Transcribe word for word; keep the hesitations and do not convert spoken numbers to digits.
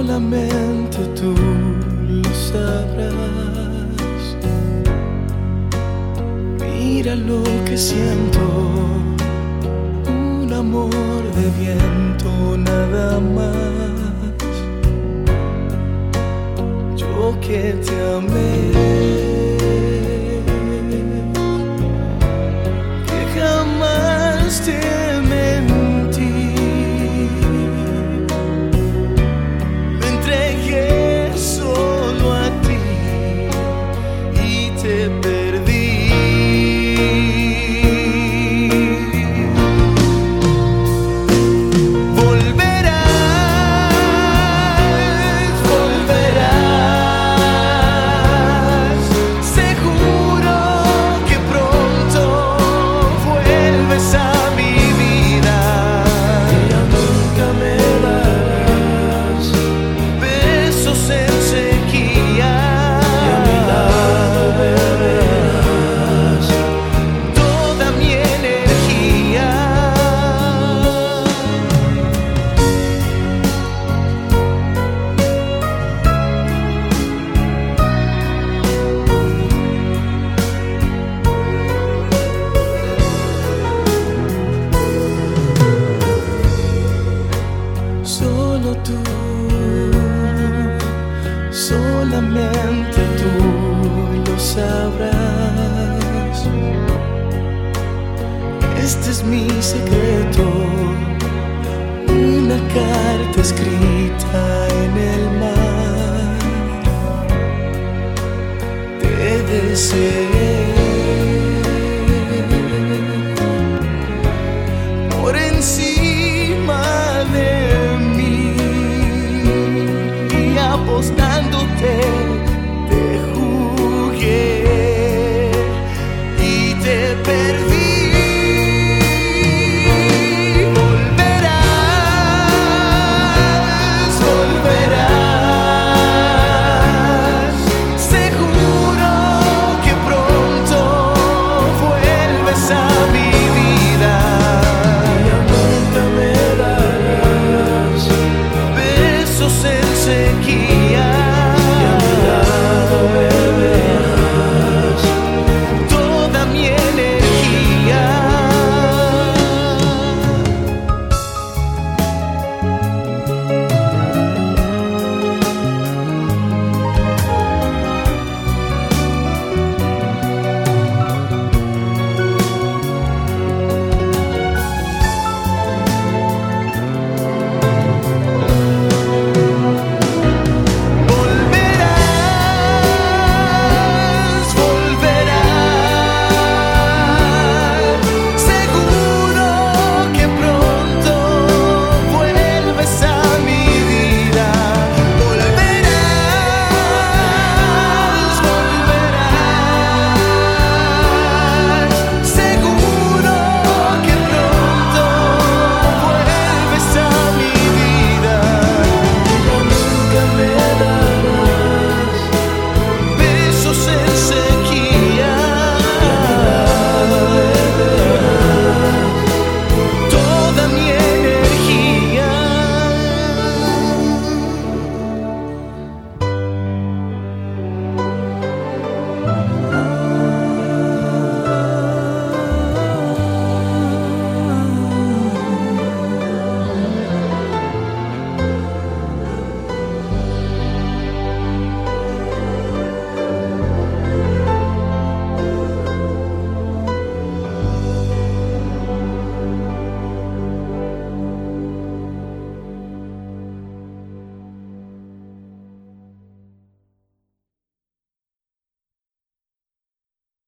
solamente tú lo sabrás. Mira lo que siento, un amor de viento nada más. Yo que te amé, que jamás te mentí, me entregué solo a ti y te perdí. Solo tú, solamente tú lo sabrás. Este es mi secreto, una carta escrita en el mar. Te deseé por encima de mí, y apostándote te jugué y te perdí. Keep